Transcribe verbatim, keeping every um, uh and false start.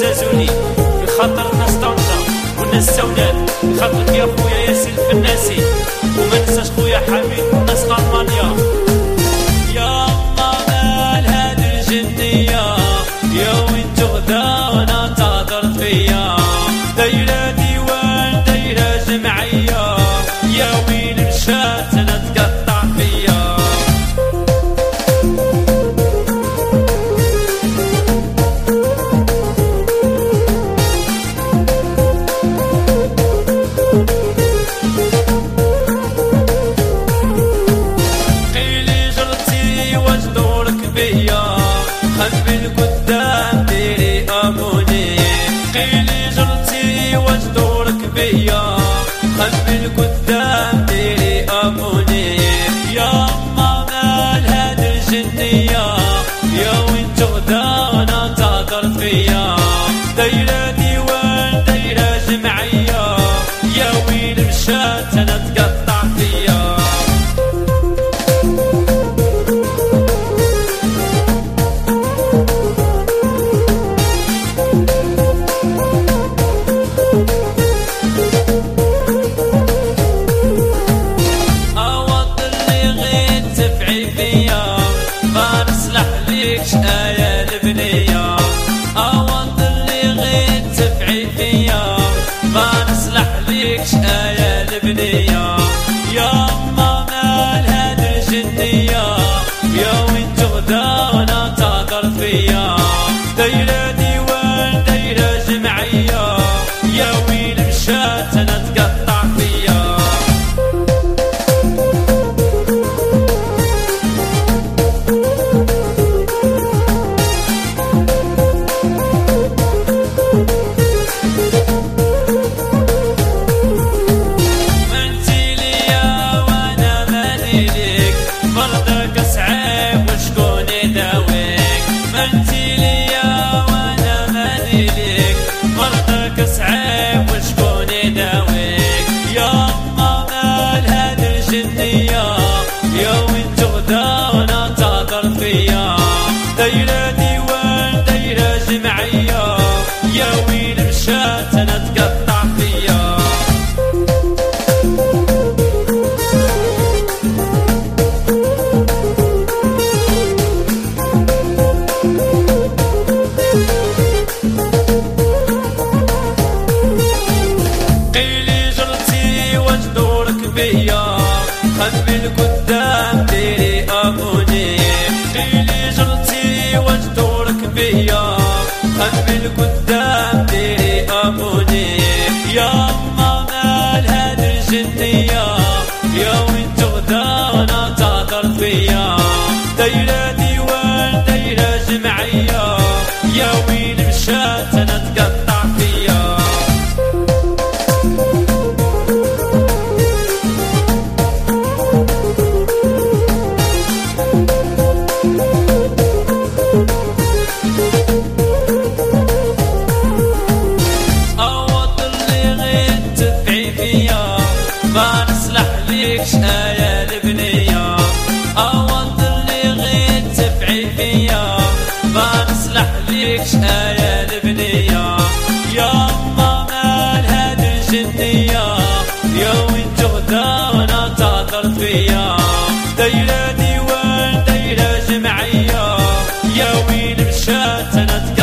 زازوني خاطر الناس طنجة والناس سودان خاطرك يا خويا ياسين الفناسي وما ننساش خويا حميد والناس الألمانيا. يا الله مال هاد الجنية يا وين تغدى وانا تهضر فيا دايرة ديوان دايرة جمعية يا وين مشات انا تقطع فيا. خلبي القدام ديري أموني قيلي جرتي واش دورك بيا خلبي القدام ديري أموني. يا أما مال هاد الجنية يا وين تغدى وانا تهضر فيا دايرة ديوان دايرة جمعية يا وين مشات انا تقطع فيا. ما نصلح ليكش آية البنية أوض اللي غير تفعي فيا ما نصلح ليكش آية البنية. يا أما مال هاد الجنية يا وين تغدى وانا تهضر فيا دايرة ديوان دايرة جمعية يا وين مشات انا تقطع فيا. مرضك صعيب وشكون يداويك منتي ليا وانا مالي ليك مرضك صعيب وشكون يداويك. يا أما مال هاد الجنية يا وين تغدى وانا تهضر فيا دايرة ديوان دايرة جمعية يا وين مشات انا تقطع فيا. خلبي القدام ديري أموني قيلي جرتي واش دورك بيا خلبي القدام ديري أموني. يا أما مال هاد الجنية يا وين تغدى وانا تهضر فيا دايرة ديوان دايرة جمعية يا وين مشات انا تقطع فيا. ما نصلح ليكش آية البنية أوض اللي غير تفعي فيا ما نصلح ليكش آية البنية. يا أما مال هاد الجنية يا وين تغدى وانا تهضر فيا دايرة ديوان دايرة جمعية يا وين مشات انا